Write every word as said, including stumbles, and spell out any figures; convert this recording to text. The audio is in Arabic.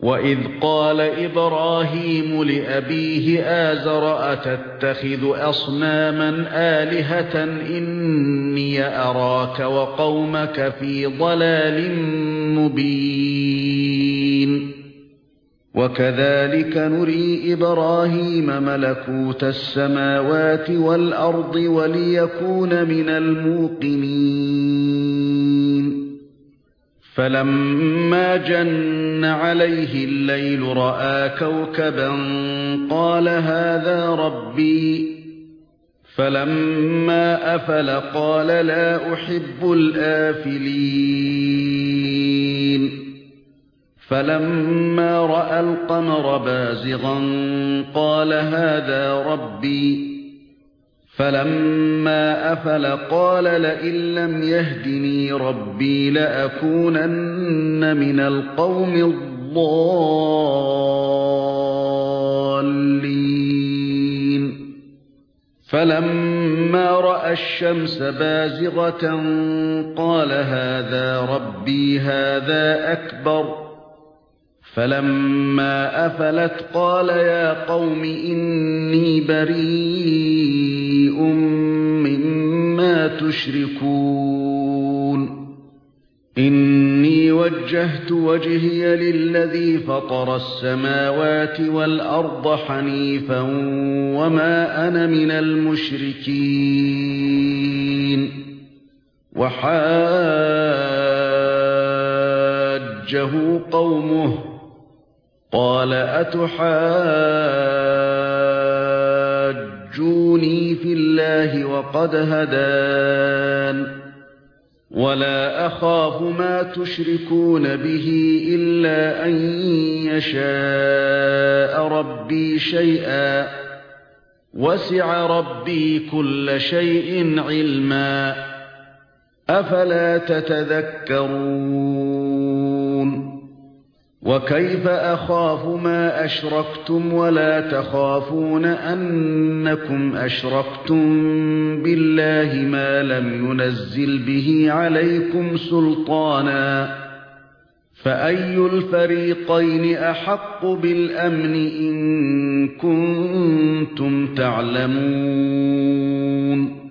وَإِذْ قَالَ إِبْرَاهِيمُ لِأَبِيهِ آزَرَ أَتَتَّخِذُ أَصْنَامًا آلِهَةً إِنِّي أَرَاكَ وَقَوْمَكَ فِي ضَلَالٍ مُبِينٍ وَكَذَلِكَ نُرِي إِبْرَاهِيمَ مَلَكُوتَ السَّمَاوَاتِ وَالْأَرْضِ وَلِيَكُونَ مِنَ الْمُوقِنِينَ فَلَمَّا جَنَّ عَلَيْهِ اللَّيْلُ رَأَىٰ كَوْكَبًا قَالَ هَٰذَا رَبِّي فَلَمَّا أَفَلَ قَالَ لَا أُحِبُّ الْآفِلِينَ فَلَمَّا رَأَى الْقَمَرَ بَازِغًا قَالَ هَٰذَا رَبِّي فَلَمَّا أَفَلَ قَالَ لَئِن لَّمْ يَهْدِنِي رَبِّي لَأَكُونَنَّ مِنَ الْقَوْمِ الضَّالِّينَ فَلَمَّا رَأَى الشَّمْسَ بَازِغَةً قَالَ هَٰذَا رَبِّي هَٰذَا أَكْبَرُ فَلَمَّا أَفَلَتْ قَالَ يَا قَوْمِ إِنِّي بَرِيءٌ مِّمَّا تُشْرِكُونَ إِنِّي وَجَّهْتُ وَجْهِيَ لِلَّذِي فَطَرَ السَّمَاوَاتِ وَالْأَرْضَ حَنِيفًا وَمَا أَنَا مِنَ الْمُشْرِكِينَ وَحَاجَّهُ قَوْمُهُ قَالَ أَتُحَاجُّونِي فِي اللَّهِ وَقَدْ هَدَانِ وَلَا أَخَافُ مَا تُشْرِكُونَ بِهِ إِلَّا أَن يَشَاءَ رَبِّي شَيْئًا وَسِعَ رَبِّي كُلَّ شَيْءٍ عِلْمًا أَفَلَا تَتَذَكَّرُونَ وَكَيْفَ أَخَافُ مَا أَشْرَكْتُمْ وَلَا تَخَافُونَ أَنَّكُمْ أَشْرَكْتُمْ بِاللَّهِ مَا لَمْ يُنَزِّلْ بِهِ عَلَيْكُمْ سُلْطَانًا فَأَيُّ الْفَرِيقَيْنِ أَحَقُّ بِالْأَمْنِ إِن كُنتُمْ تَعْلَمُونَ